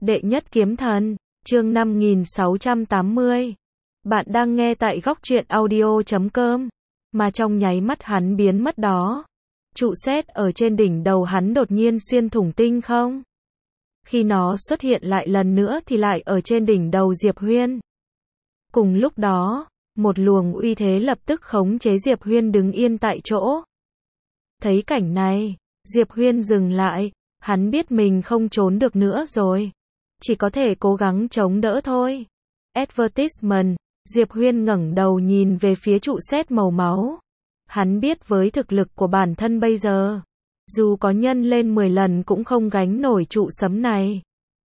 Đệ nhất kiếm thần, chương 5680. Bạn đang nghe tại góc truyện audio.com. Mà trong nháy mắt hắn biến mất đó. Trụ sét ở trên đỉnh đầu hắn đột nhiên xuyên thủng tinh không. Khi nó xuất hiện lại lần nữa thì lại ở trên đỉnh đầu Diệp Huyên. Cùng lúc đó, một luồng uy thế lập tức khống chế Diệp Huyên đứng yên tại chỗ. Thấy cảnh này, Diệp Huyên dừng lại, hắn biết mình không trốn được nữa rồi. Chỉ có thể cố gắng chống đỡ thôi. Advertisement, Diệp Huyên ngẩng đầu nhìn về phía trụ sét màu máu. Hắn biết với thực lực của bản thân bây giờ, dù có nhân lên 10 lần cũng không gánh nổi trụ sấm này.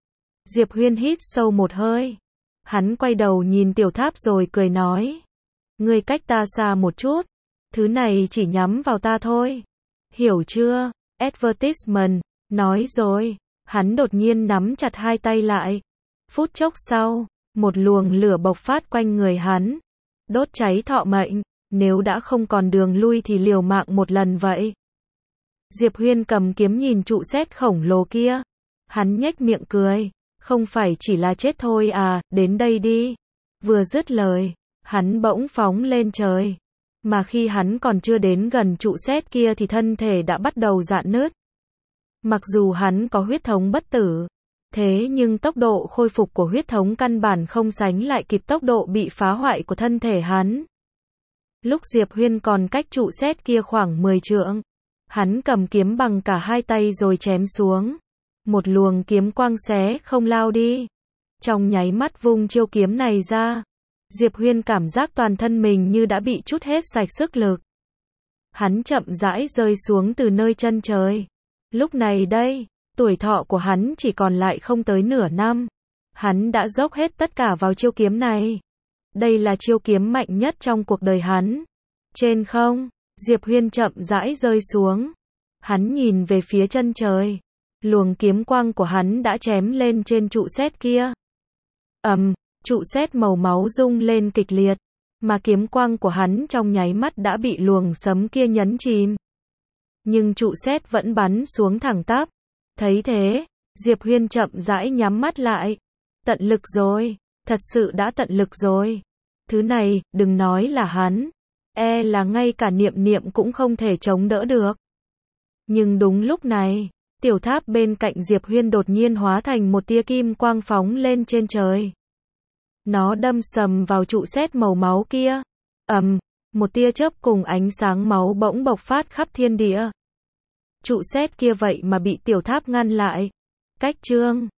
Diệp Huyên hít sâu một hơi. Hắn quay đầu nhìn Tiểu Tháp rồi cười nói. Ngươi cách ta xa một chút. Thứ này chỉ nhắm vào ta thôi. Hiểu chưa? Advertisement, nói rồi. Hắn đột nhiên nắm chặt hai tay lại. Phút chốc sau, một luồng lửa bộc phát quanh người hắn. Đốt cháy thọ mệnh. Nếu đã không còn đường lui thì liều mạng một lần vậy. Diệp Huyên cầm kiếm nhìn trụ sét khổng lồ kia. Hắn nhếch miệng cười. Không phải chỉ là chết thôi à, đến đây đi. Vừa dứt lời, hắn bỗng phóng lên trời. Mà khi hắn còn chưa đến gần trụ sét kia thì thân thể đã bắt đầu rạn nứt. Mặc dù hắn có huyết thống bất tử, thế nhưng tốc độ khôi phục của huyết thống căn bản không sánh lại kịp tốc độ bị phá hoại của thân thể hắn. Lúc Diệp Huyên còn cách trụ sét kia khoảng 10 trượng, hắn cầm kiếm bằng cả hai tay rồi chém xuống. Một luồng kiếm quang xé không lao đi. Trong nháy mắt vung chiêu kiếm này ra, Diệp Huyên cảm giác toàn thân mình như đã bị trút hết sạch sức lực. Hắn chậm rãi rơi xuống từ nơi chân trời. Lúc này đây, tuổi thọ của hắn chỉ còn lại không tới nửa năm. Hắn đã dốc hết tất cả vào chiêu kiếm này. Đây là chiêu kiếm mạnh nhất trong cuộc đời hắn. Trên không, Diệp Huyên chậm rãi rơi xuống. Hắn nhìn về phía chân trời. Luồng kiếm quang của hắn đã chém lên trên trụ sét kia. Trụ sét màu máu rung lên kịch liệt, mà kiếm quang của hắn trong nháy mắt đã bị luồng sấm kia nhấn chìm. Nhưng trụ sét vẫn bắn xuống thẳng tắp. Thấy thế, Diệp Huyên chậm rãi nhắm mắt lại. Tận lực rồi, thật sự đã tận lực rồi. Thứ này, đừng nói là hắn, là ngay cả Niệm Niệm cũng không thể chống đỡ được. Nhưng đúng lúc này, Tiểu Tháp bên cạnh Diệp Huyên đột nhiên hóa thành một tia kim quang phóng lên trên trời. Nó đâm sầm vào trụ sét màu máu kia. Một tia chớp cùng ánh sáng máu bỗng bộc phát khắp thiên địa. Trụ sét kia vậy mà bị Tiểu Tháp ngăn lại. Cách chương